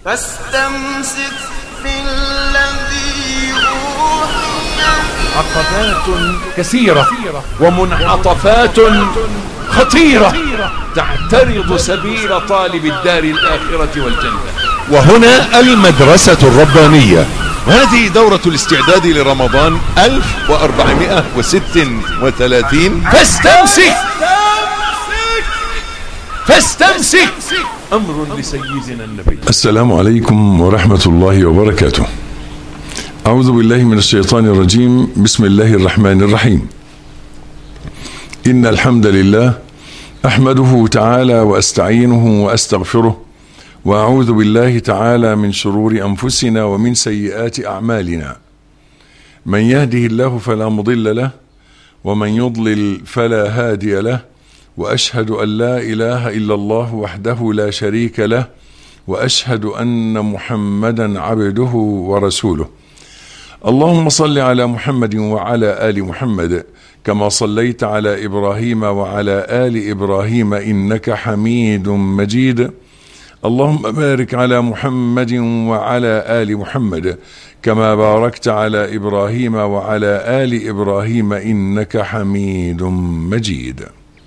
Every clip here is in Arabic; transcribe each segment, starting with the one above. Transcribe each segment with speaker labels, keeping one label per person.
Speaker 1: فاستمسك بالذي أوحي.
Speaker 2: عقبات كثيرة ومنعطفات خطيرة تعترض سبيل طالب الدار الآخرة والجنة.
Speaker 3: وهنا المدرسة الربانية، هذه دورة الاستعداد لرمضان 1436.
Speaker 2: فاستمسك أمر لسيدنا النبي.
Speaker 3: السلام عليكم ورحمة الله وبركاته. أعوذ بالله من الشيطان الرجيم. بسم الله الرحمن الرحيم. إن الحمد لله أحمده تعالى وأستعينه وأستغفره، وأعوذ بالله تعالى من شرور أنفسنا ومن سيئات أعمالنا. من يهده الله فلا مضل له، ومن يضلل فلا هادي له، وأشهد أن لا إله إلا الله وحده لا شريك له، وأشهد أن محمدا عبده ورسوله. اللهم صل على محمد وعلى آل محمد كما صليت على إبراهيم وعلى آل إبراهيم إنك حميد مجيد. اللهم بارك على محمد وعلى آل محمد كما باركت على إبراهيم وعلى آل إبراهيم إنك حميد مجيد.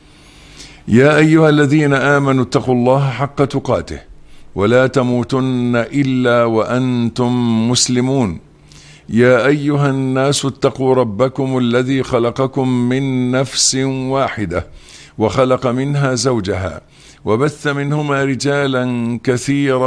Speaker 3: يا أيها الذين آمنوا اتقوا الله حق تقاته ولا تموتن إلا وأنتم مسلمون. يا أيها الناس اتقوا ربكم الذي خلقكم من نفس واحدة وخلق منها زوجها وبث منهما رجالا كثيرا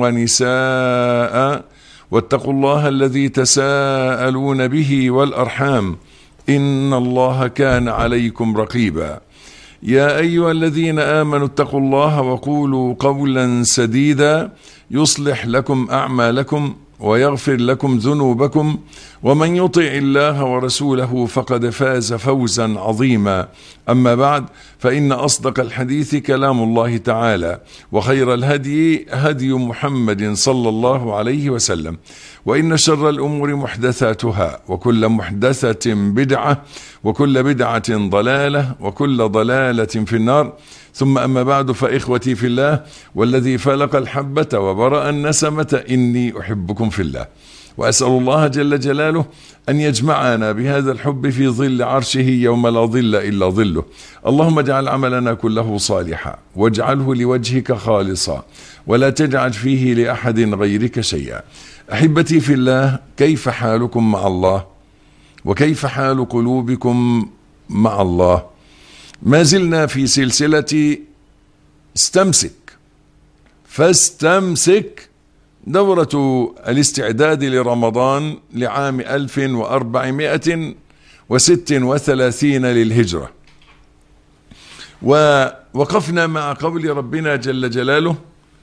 Speaker 3: ونساء، واتقوا الله الذي تساءلون به والأرحام إن الله كان عليكم رقيبا. يا أيها الذين آمنوا اتقوا الله وقولوا قولا سديدا يصلح لكم أعمالكم ويغفر لكم ذنوبكم، ومن يطع الله ورسوله فقد فاز فوزا عظيما. أما بعد، فإن أصدق الحديث كلام الله تعالى، وخير الهدي هدي محمد صلى الله عليه وسلم، وإن شر الأمور محدثاتها، وكل محدثة بدعة، وكل بدعة ضلالة، وكل ضلالة في النار. ثم أما بعد، فإخوتي في الله والذي فلق الحبة وبرأ النسمة إني أحبكم في الله، وأسأل الله جل جلاله أن يجمعنا بهذا الحب في ظل عرشه يوم لا ظل إلا ظله. اللهم اجعل عملنا كله صالحا، واجعله لوجهك خالصا، ولا تجعل فيه لأحد غيرك شيئا. أحبتي في الله، كيف حالكم مع الله؟ وكيف حال قلوبكم مع الله؟ ما زلنا في سلسلة استمسك فاستمسك، دورة الاستعداد لرمضان لعام 1436 للهجرة. ووقفنا مع قول ربنا جل جلاله: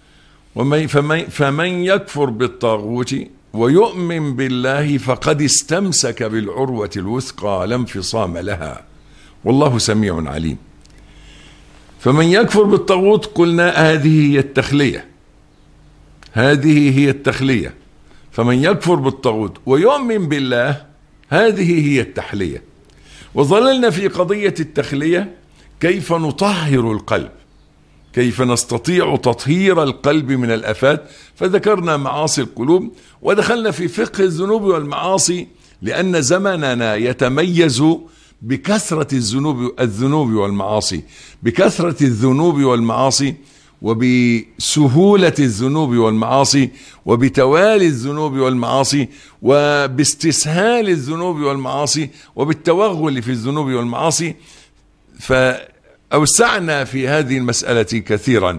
Speaker 3: فمن يكفر بالطاغوت ويؤمن بالله فقد استمسك بالعروة الوثقى لا انفصام لها والله سميع عليم. فمن يكفر بالطاغوت قلنا هذه هي التخلية. فمن يكفر بالطاغوت ويؤمن بالله هذه هي التحلية. وظللنا في قضية التخلية، كيف نطهر القلب، كيف نستطيع تطهير القلب من الآفات. فذكرنا معاصي القلوب، ودخلنا في فقه الذنوب والمعاصي، لأن زمننا يتميز بكثرة الذنوب والمعاصي، بكثرة الذنوب والمعاصي، وبسهولة الذنوب والمعاصي، وبتوالي الذنوب والمعاصي، وباستسهال الذنوب والمعاصي، وبالتوغل في الذنوب والمعاصي. فأوسعنا في هذه المسألة كثيرا،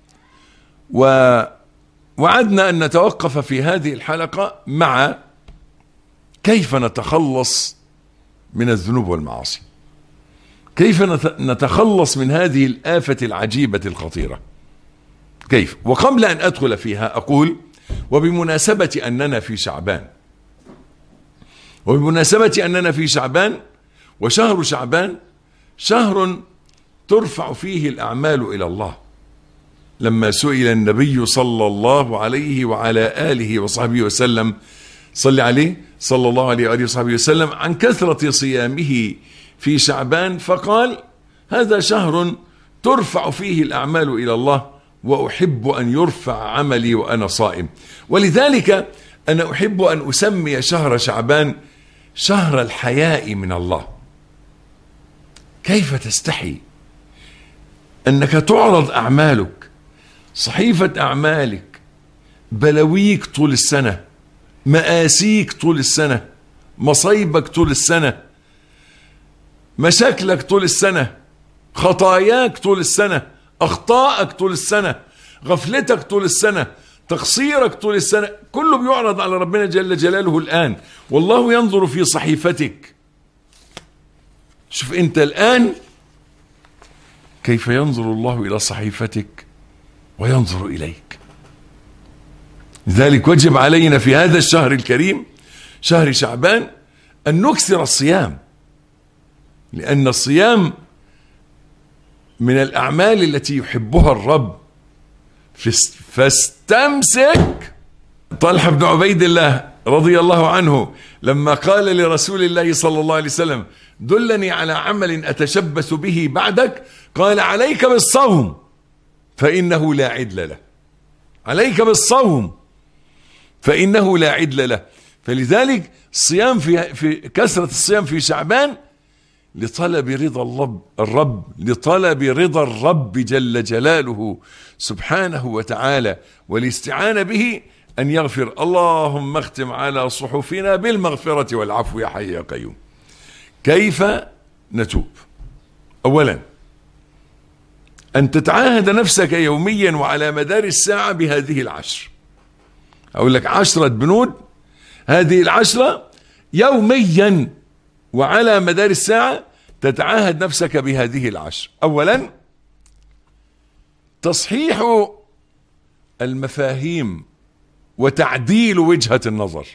Speaker 3: ووعدنا أن نتوقف في هذه الحلقة مع كيف نتخلص من الذنوب والمعاصي، كيف نتخلص من هذه الآفة العجيبة الخطيرة، كيف. وقبل أن أدخل فيها أقول: وبمناسبة أننا في شعبان، وشهر شعبان شهر ترفع فيه الأعمال إلى الله. لما سئل النبي صلى الله عليه وعلى آله وصحبه وسلم، صلى الله عليه وآله وصحبه وسلم، عن كثرة صيامه في شعبان، فقال: هذا شهر ترفع فيه الأعمال إلى الله وأحب أن يرفع عملي وأنا صائم. ولذلك أنا أحب أن أسمي شهر شعبان شهر الحياء من الله. كيف تستحي أنك تعرض أعمالك، صحيفة أعمالك، بلويك طول السنة، مآسيك طول السنة، مصايبك طول السنة، مشاكلك طول السنة، خطاياك طول السنة، أخطائك طول السنة، غفلتك طول السنة، تقصيرك طول السنة، كله بيعرض على ربنا جل جلاله الآن، والله ينظر في صحيفتك. شوف أنت الآن كيف ينظر الله إلى صحيفتك وينظر إليك. لذلك وجب علينا في هذا الشهر الكريم شهر شعبان أن نكثر الصيام، لأن الصيام من الأعمال التي يحبها الرب. فاستمسك. طلحة بن عبيد الله رضي الله عنه لما قال لرسول الله صلى الله عليه وسلم دلني على عمل أتشبث به بعدك، قال عليك بالصوم فإنه لا عدل له. عليك بالصوم فإنه لا عدل له. فلذلك الصيام في كثرة الصيام في شعبان لطلب رضا الرب، لطلب رضا الرب جل جلاله سبحانه وتعالى، والاستعانة به أن يغفر. اللهم اختم على صحفنا بالمغفرة والعفو يا حي يا قيوم. كيف نتوب؟ أولا أن تتعاهد نفسك يوميا وعلى مدار الساعة بهذه العشر. أقول لك 10 بنود، هذه 10 يوميا وعلى مدار الساعة تتعاهد نفسك بهذه 10. أولا تصحيح المفاهيم وتعديل وجهة النظر.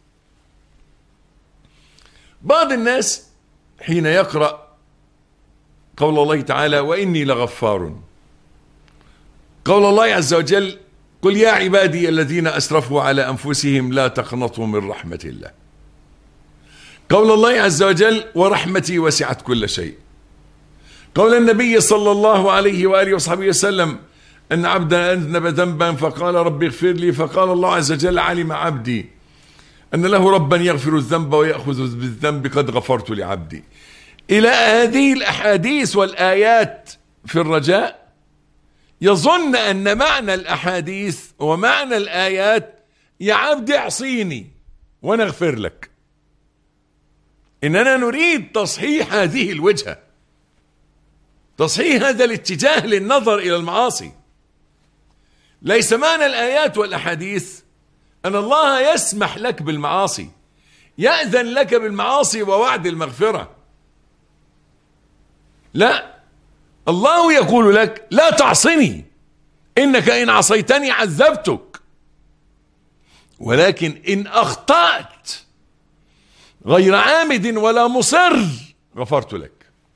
Speaker 3: بعض الناس حين يقرأ قول الله تعالى وإني لغفار، قول الله عز وجل قل يا عبادي الذين أسرفوا على أنفسهم لا تقنطوا من رحمة الله، قول الله عز وجل ورحمتي وسعت كل شيء، قول النبي صلى الله عليه وآله وصحبه وسلم أن عبدا أذنب ذنبا فقال رب اغفر لي، فقال الله عز وجل علم عبدي أن له ربا يغفر الذنب ويأخذ بالذنب قد غفرت لعبدي. إلى هذه الأحاديث والآيات في الرجاء يظن أن معنى الأحاديث ومعنى الآيات يا عبد اعصيني وأنا أغفر لك. إننا نريد تصحيح هذه الوجهة، تصحيح هذا الاتجاه للنظر إلى المعاصي. ليس معنى الآيات والأحاديث أن الله يسمح لك بالمعاصي، يأذن لك بالمعاصي ووعد المغفرة. لا، الله يقول لك لا تعصني إنك إن عصيتني عذبتك، ولكن إن أخطأت غير عامد ولا مصر غفرت لك.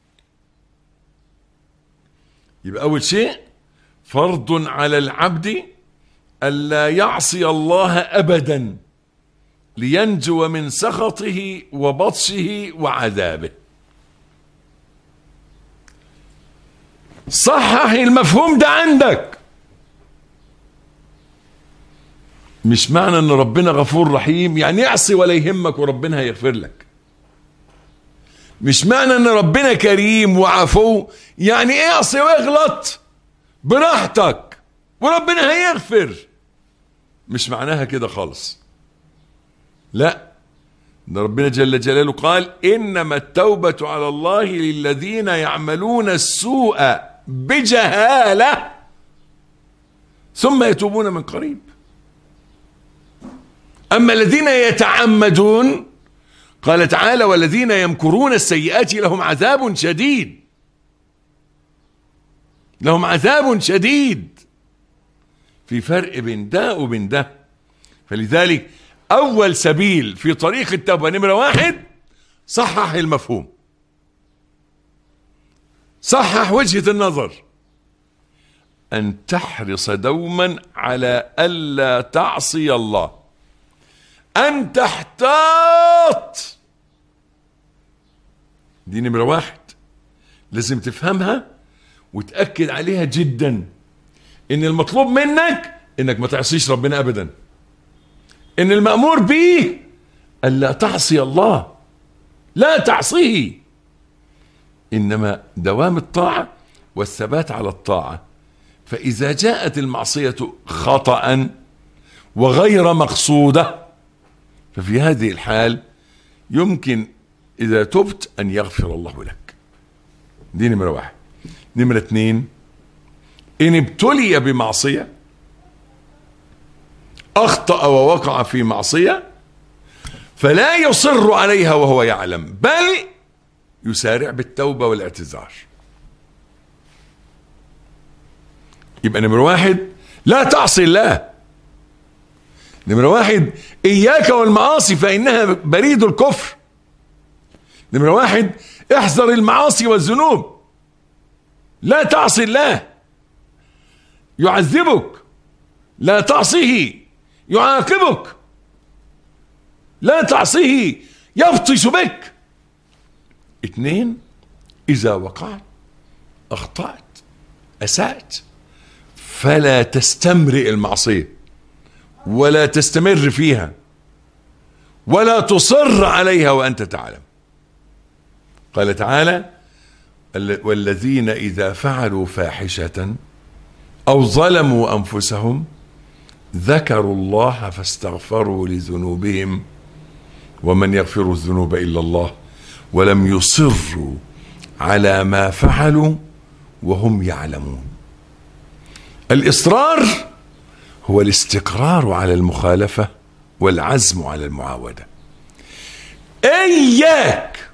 Speaker 3: يبقى أول شيء فرض على العبد ألا يعصي الله أبدا لينجو من سخطه وبطشه وعذابه. صحح المفهوم ده عندك. مش معنى ان ربنا غفور رحيم يعني يعصي ولا يهمك وربنا هيغفر لك. مش معنى ان ربنا كريم وعفو يعني اعصي واغلط براحتك وربنا هيغفر. مش معناها كده خالص. لا، ده ربنا جل جلاله قال إنما التوبة على الله للذين يعملون السوء بجهالة ثم يتوبون من قريب. أما الذين يتعمدون قال تعالى والذين يمكرون السيئات لهم عذاب شديد. لهم عذاب شديد. في فرق بين ده وبين ده. فلذلك أول سبيل في طريق التوبة نمرة 1 صحح المفهوم، صحح وجهة النظر، أن تحرص دوما على ألا تعصي الله، أن تحتاط. دي نمرة 1 لازم تفهمها وتأكد عليها جدا. ان المطلوب منك انك ما تعصيش ربنا ابدا، ان المأمور به الا تعصي الله، لا تعصيه، انما دوام الطاعة والثبات على الطاعة. فاذا جاءت المعصية خطأ وغير مقصودة ففي هذه الحال يمكن اذا تبت ان يغفر الله لك. دي نمرة واحد. نمرة اتنين، ان ابتلي بمعصية، اخطأ ووقع في معصية، فلا يصر عليها وهو يعلم، بل يسارع بالتوبة والاعتذار. يبقى نمرة واحد لا تعصي الله. نمرة واحد اياك والمعاصي فانها بريد الكفر. نمرة واحد احذر المعاصي والذنوب، لا تعصي الله يعذبك، لا تعصيه يعاقبك، لا تعصيه يبطش بك. اتنين، اذا وقعت اخطأت اسأت فلا تستمرئ المعصية ولا تستمر فيها ولا تصر عليها وانت تعلم. قال تعالى: والذين اذا فعلوا فاحشة او ظلموا انفسهم ذكروا الله فاستغفروا لذنوبهم ومن يغفر الذنوب الا الله ولم يصروا على ما فعلوا وهم يعلمون. الاصرار هو الاستقرار على المخالفة والعزم على المعاودة. اياك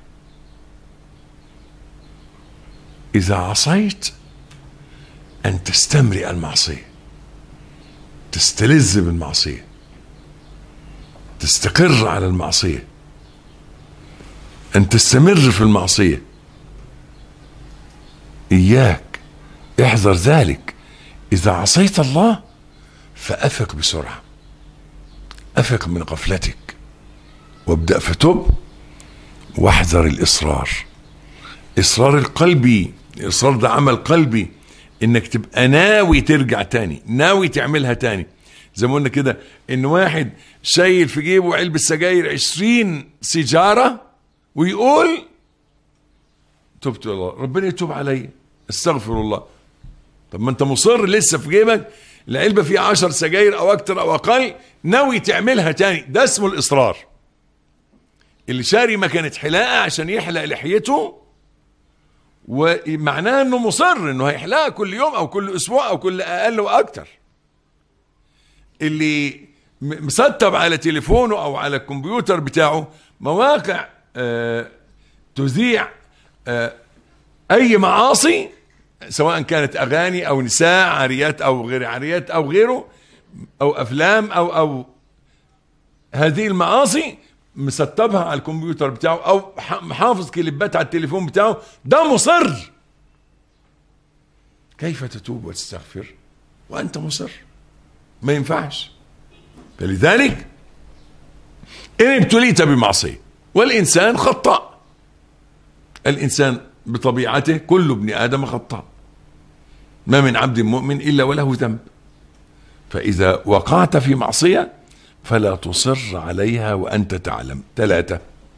Speaker 3: اذا عصيت ان تستمرئ المعصية، تستلذ بالمعصية، تستقر على المعصية، ان تستمر في المعصية. اياك، احذر ذلك. اذا عصيت الله فافق بسرعة، افق من غفلتك وابدأ فتب، واحذر الاصرار. اصرار القلبي، الاصرار ده عمل قلبي، انك تبقى ناوي ترجع تاني، ناوي تعملها تاني. زي ما قلنا كده ان واحد شايل في جيبه علبة سجاير 20 سيجارة ويقول تبت الى الله، ربنا يتوب علي، استغفر الله. طب ما انت مصر لسه في جيبك العلبة فيها 10 سجاير او اكتر او اقل، ناوي تعملها تاني. ده اسمه الاصرار. اللي شاري مكانة حلاقة عشان يحلق لحيته ومعناه انه مصر انه هيحلقها كل يوم او كل اسبوع او كل اقل واكتر. اللي مسطب على تليفونه او على الكمبيوتر بتاعه مواقع تذيع اي معاصي، سواء كانت اغاني او نساء عاريات او غير عاريات او غيره، او افلام او هذه المعاصي، مسطبها على الكمبيوتر بتاعه او محافظ كليبات على التليفون بتاعه، ده مصر. كيف تتوب وتستغفر وانت مصر؟ ما ينفعش. فلذلك ان ابتليت بمعصية، والانسان خطاء، الانسان بطبيعته كل ابن ادم خطاء، ما من عبد مؤمن الا وله ذنب. فاذا وقعت في معصية فلا تصر عليها وانت تعلم. 3،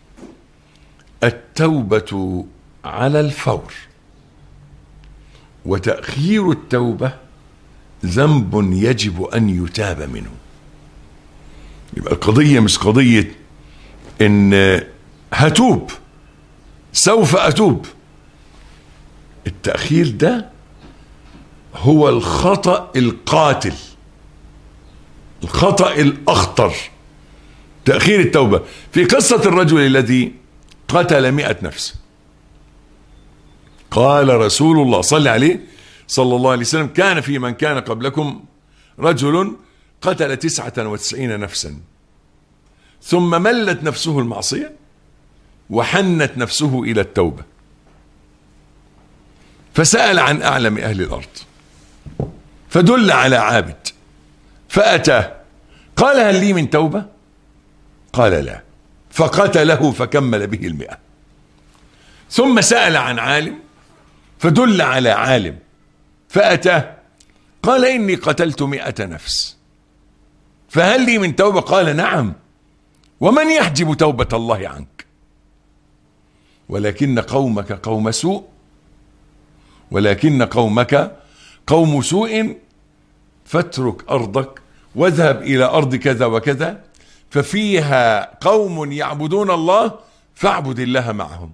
Speaker 3: التوبة على الفور، وتأخير التوبة ذنب يجب ان يتاب منه. يبقى القضية مش قضية ان هتوب سوف اتوب. التأخير ده هو الخطأ القاتل، الخطأ الأخطر، تأخير التوبة. في قصة الرجل الذي قتل 100 نفس، قال رسول الله صلى عليه صلى الله عليه وسلم: كان في من كان قبلكم رجل قتل 99 نفسا ثم ملت نفسه المعصية وحنت نفسه إلى التوبة، فسأل عن أعلم أهل الأرض فدل على عابد فأتاه، قال: هل لي من توبة؟ قال: لا. فقتله فكمل به 100. ثم سأل عن عالم فدل على عالم فأتاه، قال إني قتلت 100 نفس فهل لي من توبة؟ قال نعم. ومن يحجب توبة الله عنك؟ ولكن قومك قوم سوء، ولكن قومك قوم سوء فاترك أرضك واذهب إلى أرض كذا وكذا ففيها قوم يعبدون الله فاعبد الله معهم.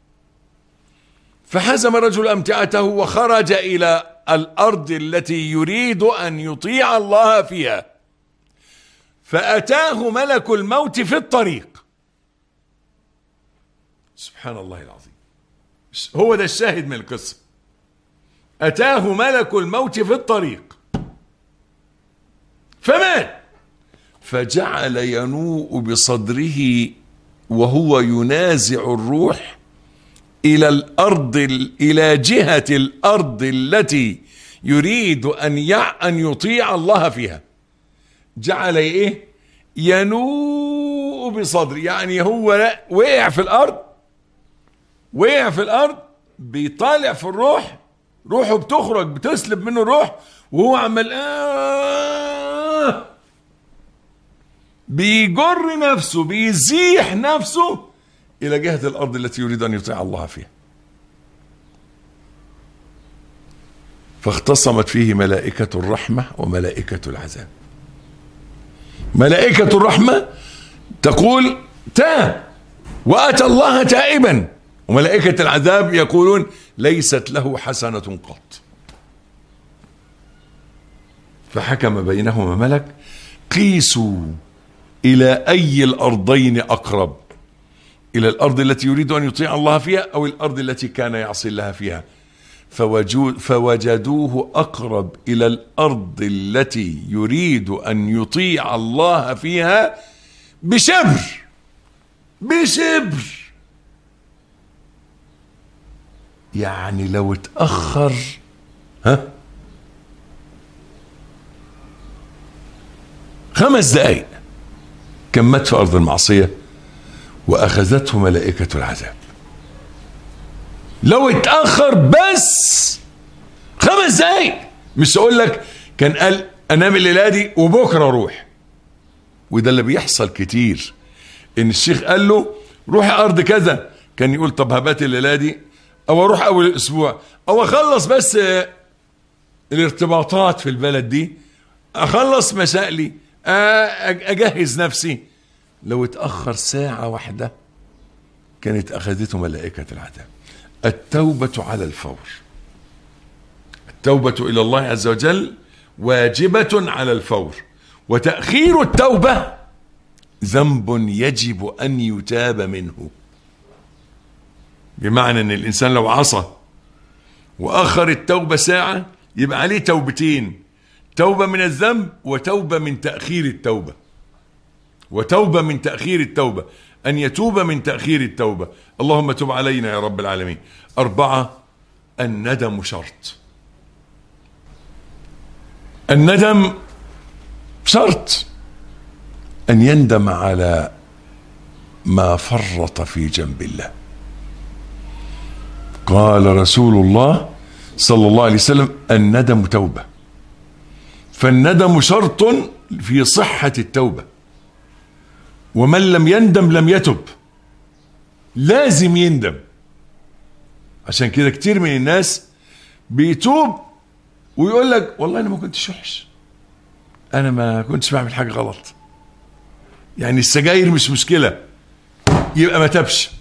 Speaker 3: فحزم الرجل أمتعته وخرج إلى الأرض التي يريد أن يطيع الله فيها، فأتاه ملك الموت في الطريق. سبحان الله العظيم، هو ده الشاهد من القصة. أتاه ملك الموت في الطريق فمات، فجعل ينوء بصدره وهو ينازع الروح إلى الأرض، إلى جهة الأرض التي يريد أن يطيع الله فيها. جعل إيه؟ ينوء بصدره، يعني هو وقع في الأرض، بيطالع في الروح، روحه بتخرج، بتسلب منه الروح، وهو عمال بيجر نفسه، بيزيح نفسه إلى جهة الأرض التي يريد أن يطيع الله فيها. فاختصمت فيه ملائكة الرحمة وملائكة العذاب. ملائكة الرحمة تقول تاب وأتى الله تائبا، وملائكة العذاب يقولون ليست له حسنة قط. فحكم بينهما ملك قيسوا إلى أي الأرضين أقرب، إلى الأرض التي يريد أن يطيع الله فيها أو الأرض التي كان يعصي الله فيها، فوجدوه أقرب إلى الأرض التي يريد أن يطيع الله فيها بشبر. يعني لو اتأخر 5 دقايق كان مات في أرض المعصية وأخذته ملائكة العذاب. لو اتأخر بس 5 دقايق، مش أقول لك كان قال أنام الليلة دي وبكرة أروح. وده اللي بيحصل كتير، إن الشيخ قال له روح أرض كذا، كان يقول طب هبات الليلة دي أو أروح أول الأسبوع أو أخلص بس الارتباطات في البلد دي، أخلص مسائلي، أجهز نفسي. لو اتأخر 1 ساعة كانت أخذته ملائكة العذاب. التوبة على الفور، التوبة إلى الله عز وجل واجبة على الفور، وتأخير التوبة ذنب يجب أن يتاب منه. بمعنى أن الإنسان لو عصى وأخر التوبة 1 ساعة يبقى عليه توبتين، توبة من الذنب وتوبة من تأخير التوبة، وتوبة من تأخير التوبة، أن يتوب من تأخير التوبة. اللهم تب علينا يا رب العالمين. 4 الندم شرط. الندم شرط، أن يندم على ما فرط في جنب الله. قال رسول الله صلى الله عليه وسلم الندم توبة. فالندم شرط في صحة التوبة، ومن لم يندم لم يتب، لازم يندم. عشان كده كتير من الناس بيتوب ويقول لك والله أنا ما كنتش وحش، أنا ما كنتش بعمل حاجة غلط، يعني السجاير مش مشكلة، يبقى ما تبش.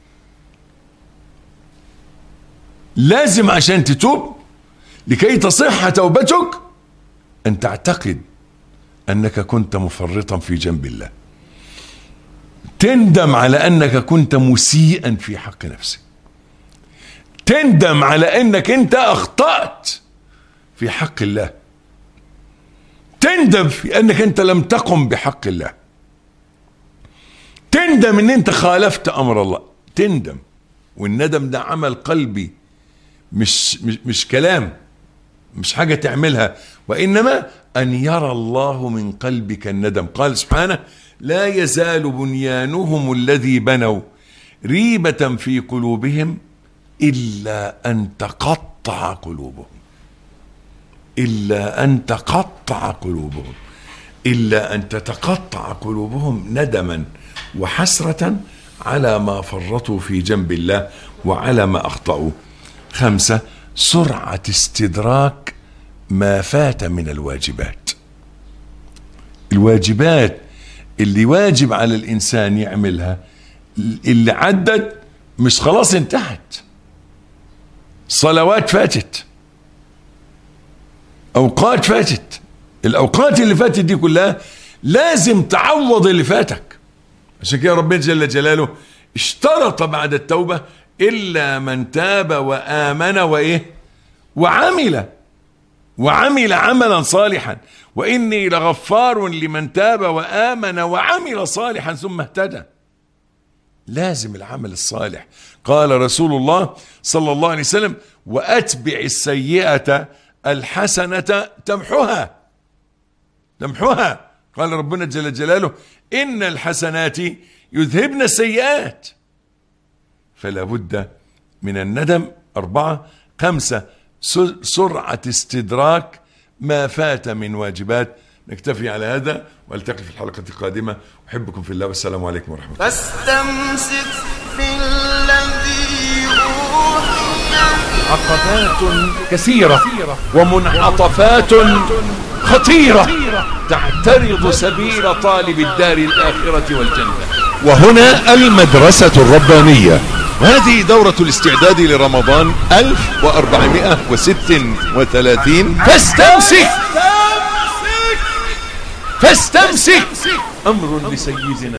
Speaker 3: لازم عشان تتوب لكي تصح توبتك أن تعتقد أنك كنت مفرطا في جنب الله، تندم على أنك كنت مسيئا في حق نفسك، تندم على أنك أنت أخطأت في حق الله، تندم في أنك أنت لم تقم بحق الله، تندم أن أنت خالفت أمر الله، تندم. والندم ده عمل قلبي، مش كلام، مش حاجة تعملها، وإنما أن يرى الله من قلبك الندم. قال سبحانه لا يزال بنيانهم الذي بنوا ريبة في قلوبهم إلا أن تقطع قلوبهم. إلا أن تقطع قلوبهم، إلا أن تتقطع قلوبهم ندما وحسرة على ما فرطوا في جنب الله وعلى ما أخطأوا. 5 سرعة استدراك ما فات من الواجبات. الواجبات اللي واجب على الإنسان يعملها اللي عدت مش خلاص انتهت، صلوات فاتت، أوقات فاتت، الأوقات اللي فاتت دي كلها لازم تعوض اللي فاتك. عشان كده ربنا جل جلاله اشترط بعد التوبة إلا من تاب وآمن وعمل عملا صالحا وإني لغفار لمن تاب وآمن وعمل صالحا ثم اهتدى. لازم العمل الصالح. قال رسول الله صلى الله عليه وسلم: وأتبع السيئة الحسنة تمحها. قال ربنا جل جلاله: إن الحسنات يذهبن السيئات. فلا بد من الندم. 4 5 سرعة استدراك ما فات من واجبات. نكتفي على هذا والتقي في الحلقة القادمة. أحبكم في الله والسلام عليكم ورحمة الله.
Speaker 1: فاستمسك بالذي أوحي.
Speaker 2: عقبات كثيرة ومنعطفات خطيرة تعترض سبيل طالب الدار الآخرة والجنة.
Speaker 4: وهنا المدرسة الربانية، هذه دورة الاستعداد لرمضان 1436.
Speaker 2: فاستمسك أمر لسيدنا